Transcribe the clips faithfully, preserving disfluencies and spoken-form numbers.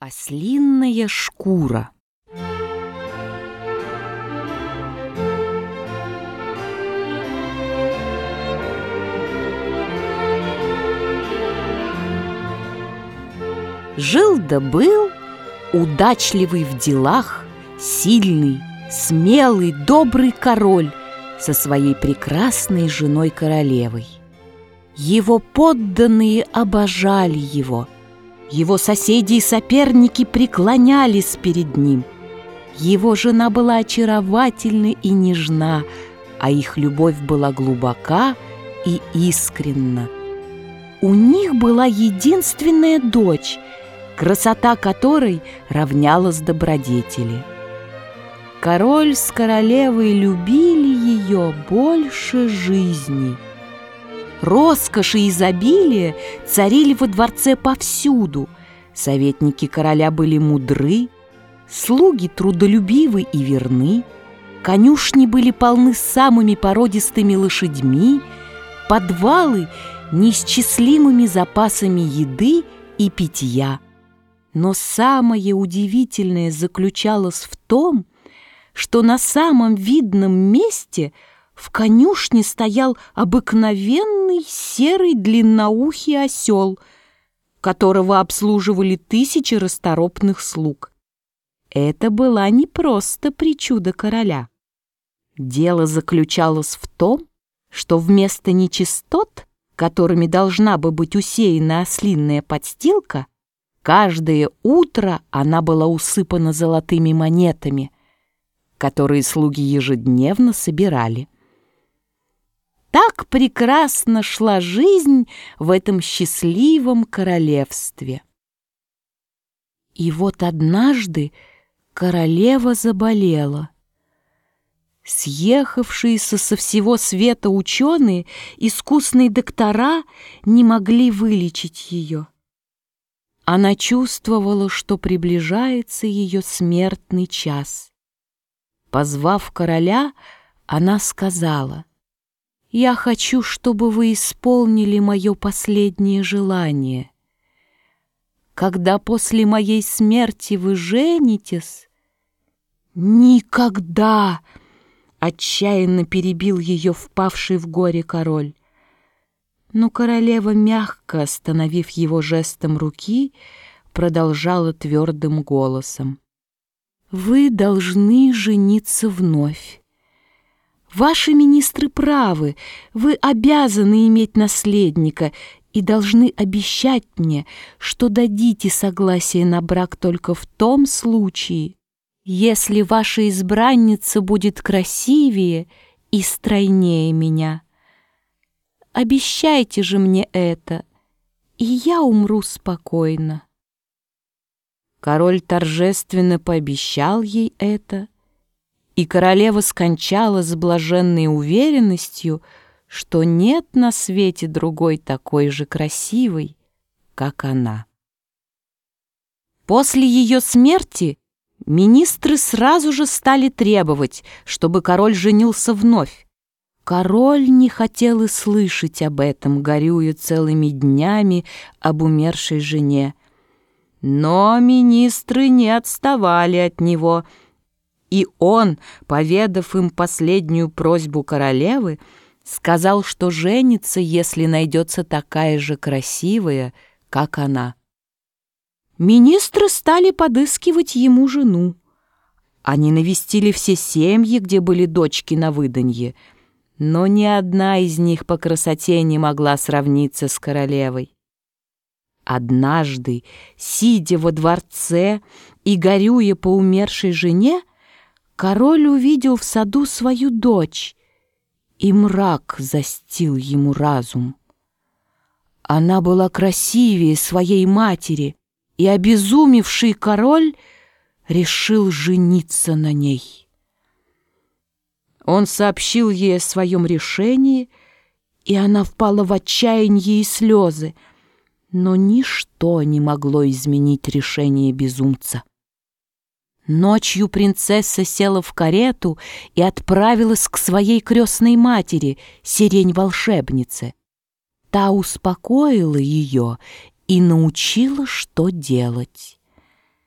Ослиная шкура. Жил да был удачливый в делах, сильный, смелый, добрый король со своей прекрасной женой-королевой. Его подданные обожали его. Его соседи и соперники преклонялись перед ним. Его жена была очаровательна и нежна, а их любовь была глубока и искренна. У них была единственная дочь, красота которой равнялась добродетели. Король с королевой любили ее больше жизни. Роскошь и изобилие царили во дворце повсюду. Советники короля были мудры, слуги трудолюбивы и верны, конюшни были полны самыми породистыми лошадьми, подвалы неисчислимыми запасами еды и питья. Но самое удивительное заключалось в том, что на самом видном месте в конюшне стоял обыкновенный серый длинноухий осел, которого обслуживали тысячи расторопных слуг. Это была не просто причуда короля. Дело заключалось в том, что вместо нечистот, которыми должна бы быть усеяна ослиная подстилка, каждое утро она была усыпана золотыми монетами, которые слуги ежедневно собирали. Так прекрасно шла жизнь в этом счастливом королевстве. И вот однажды королева заболела. Съехавшиеся со всего света ученые, искусные доктора не могли вылечить ее. Она чувствовала, что приближается ее смертный час. Позвав короля, она сказала: «Я хочу, чтобы вы исполнили мое последнее желание. Когда после моей смерти вы женитесь...» «Никогда!» — отчаянно перебил ее впавший в горе король. Но королева, мягко остановив его жестом руки, продолжала твердым голосом: «Вы должны жениться вновь. Ваши министры правы, вы обязаны иметь наследника и должны обещать мне, что дадите согласие на брак только в том случае, если ваша избранница будет красивее и стройнее меня. Обещайте же мне это, и я умру спокойно». Король торжественно пообещал ей это, и королева скончалась с блаженной уверенностью, что нет на свете другой такой же красивой, как она. После ее смерти министры сразу же стали требовать, чтобы король женился вновь. Король не хотел и слышать об этом, горюя целыми днями об умершей жене. Но министры не отставали от него, и он, поведав им последнюю просьбу королевы, сказал, что женится, если найдется такая же красивая, как она. Министры стали подыскивать ему жену. Они навестили все семьи, где были дочки на выданье, но ни одна из них по красоте не могла сравниться с королевой. Однажды, сидя во дворце и горюя по умершей жене, король увидел в саду свою дочь, и мрак застил ему разум. Она была красивее своей матери, и обезумевший король решил жениться на ней. Он сообщил ей о своем решении, и она впала в отчаяние и слезы, но ничто не могло изменить решение безумца. Ночью принцесса села в карету и отправилась к своей крестной матери, сирень-волшебнице. Та успокоила ее и научила, что делать.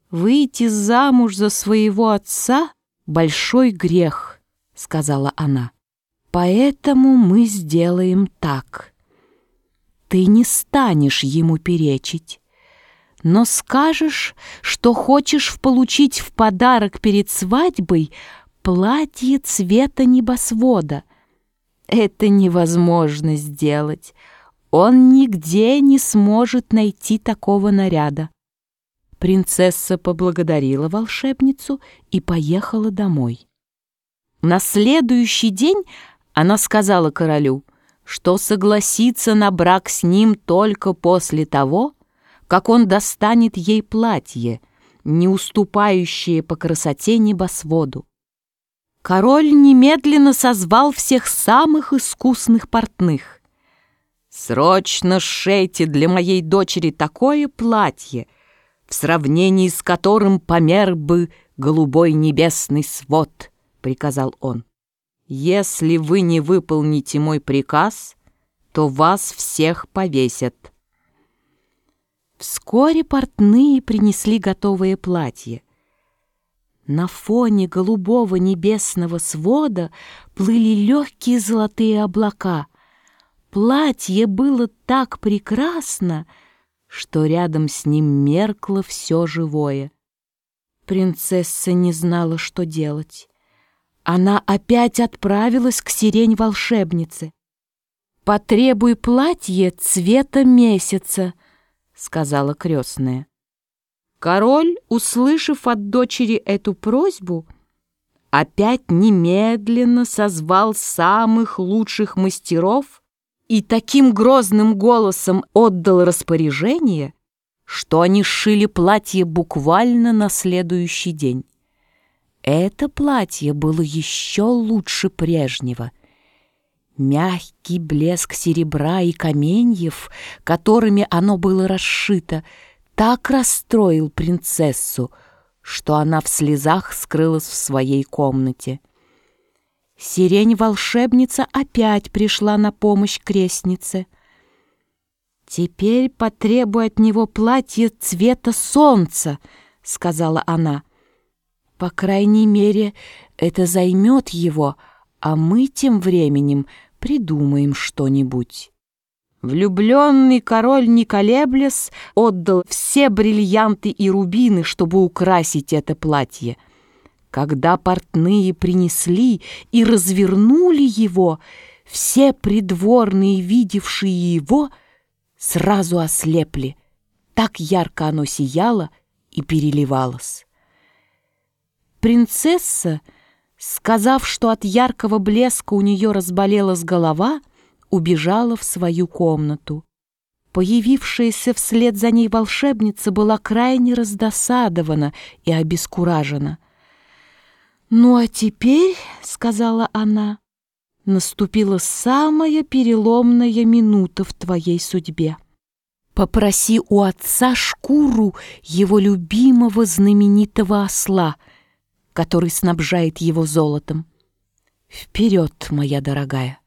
«Выйти замуж за своего отца — большой грех», — сказала она. «Поэтому мы сделаем так. Ты не станешь ему перечить, но скажешь, что хочешь получить в подарок перед свадьбой платье цвета небосвода. Это невозможно сделать. Он нигде не сможет найти такого наряда». Принцесса поблагодарила волшебницу и поехала домой. На следующий день она сказала королю, что согласится на брак с ним только после того, как он достанет ей платье, не уступающее по красоте небосводу. Король немедленно созвал всех самых искусных портных. «Срочно сшейте для моей дочери такое платье, в сравнении с которым помер бы голубой небесный свод», — приказал он. «Если вы не выполните мой приказ, то вас всех повесят». Вскоре портные принесли готовое платье. На фоне голубого небесного свода плыли легкие золотые облака. Платье было так прекрасно, что рядом с ним меркло все живое. Принцесса не знала, что делать. Она опять отправилась к сирень-волшебнице. «Потребуй платье цвета месяца», — сказала крестная. Король, услышав от дочери эту просьбу, опять немедленно созвал самых лучших мастеров и таким грозным голосом отдал распоряжение, что они сшили платье буквально на следующий день. Это платье было еще лучше прежнего. Мягкий блеск серебра и каменьев, которыми оно было расшито, так расстроил принцессу, что она в слезах скрылась в своей комнате. Сирень-волшебница опять пришла на помощь крестнице. «Теперь потребуй от него платье цвета солнца», — сказала она. «По крайней мере, это займет его, а мы тем временем придумаем что-нибудь». Влюбленный король, не колеблясь, отдал все бриллианты и рубины, чтобы украсить это платье. Когда портные принесли и развернули его, все придворные, видевшие его, сразу ослепли. Так ярко оно сияло и переливалось. Принцесса, сказав, что от яркого блеска у нее разболелась голова, убежала в свою комнату. Появившаяся вслед за ней волшебница была крайне раздосадована и обескуражена. «Ну а теперь, — сказала она, — наступила самая переломная минута в твоей судьбе. Попроси у отца шкуру его любимого знаменитого осла, который снабжает его золотом. Вперед, моя дорогая!»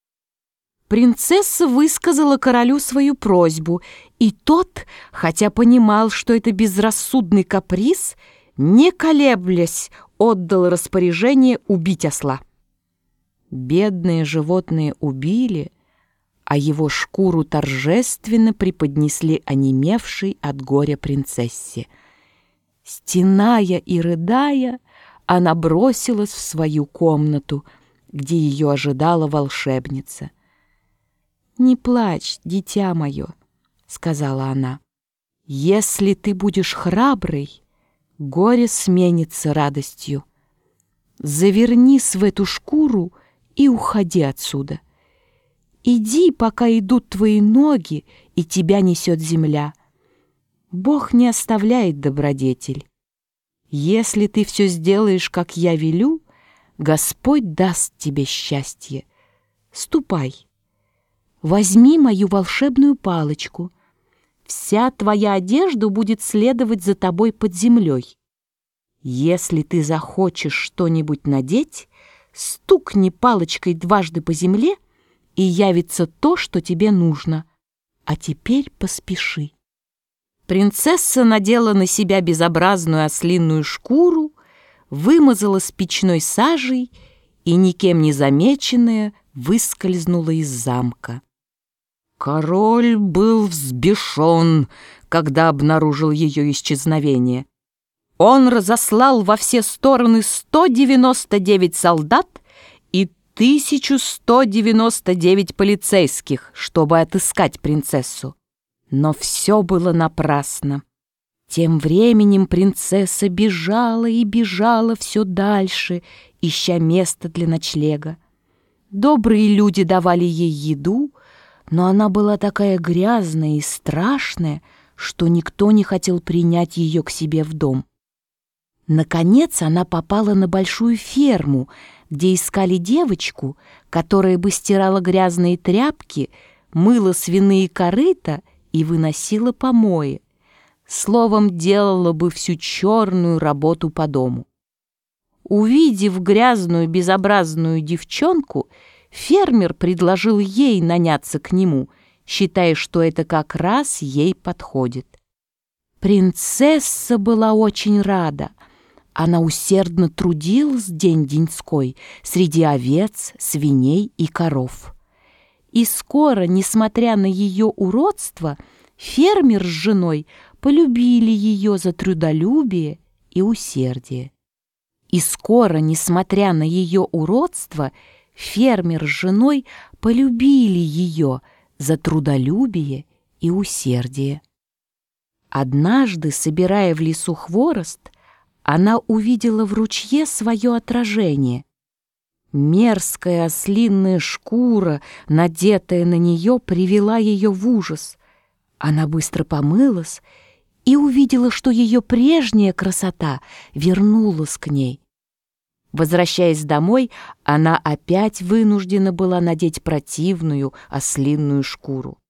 Принцесса высказала королю свою просьбу, и тот, хотя понимал, что это безрассудный каприз, не колеблясь, отдал распоряжение убить осла. Бедное животное убили, а его шкуру торжественно преподнесли онемевшей от горя принцессе. Стеная и рыдая, она бросилась в свою комнату, где ее ожидала волшебница. «Не плачь, дитя мое», — сказала она. «Если ты будешь храброй, горе сменится радостью. Завернись в эту шкуру и уходи отсюда. Иди, пока идут твои ноги, и тебя несет земля. Бог не оставляет добродетель. Если ты все сделаешь, как я велю, Господь даст тебе счастье. Ступай. Возьми мою волшебную палочку. Вся твоя одежда будет следовать за тобой под землей. Если ты захочешь что-нибудь надеть, стукни палочкой дважды по земле, и явится то, что тебе нужно. А теперь поспеши». Принцесса надела на себя безобразную ослиную шкуру, вымазала с печной сажей и, никем не замеченная, выскользнула из замка. Король был взбешен, когда обнаружил ее исчезновение. Он разослал во все стороны сто девяносто девять солдат и тысячу сто девяносто девять полицейских, чтобы отыскать принцессу. Но все было напрасно. Тем временем принцесса бежала и бежала все дальше, ища место для ночлега. Добрые люди давали ей еду, но она была такая грязная и страшная, что никто не хотел принять ее к себе в дом. Наконец она попала на большую ферму, где искали девочку, которая бы стирала грязные тряпки, мыла свиные корыта и выносила помои. Словом, делала бы всю черную работу по дому. Увидев грязную, безобразную девчонку, фермер предложил ей наняться к нему, считая, что это как раз ей подходит. Принцесса была очень рада. Она усердно трудилась день-деньской среди овец, свиней и коров. И скоро, несмотря на ее уродство, фермер с женой полюбили ее за трудолюбие и усердие. И скоро, несмотря на ее уродство, фермер с женой полюбили ее за трудолюбие и усердие. Однажды, собирая в лесу хворост, она увидела в ручье свое отражение. Мерзкая ослиная шкура, надетая на нее, привела ее в ужас. Она быстро помылась и увидела, что ее прежняя красота вернулась к ней. Возвращаясь домой, она опять вынуждена была надеть противную ослиную шкуру.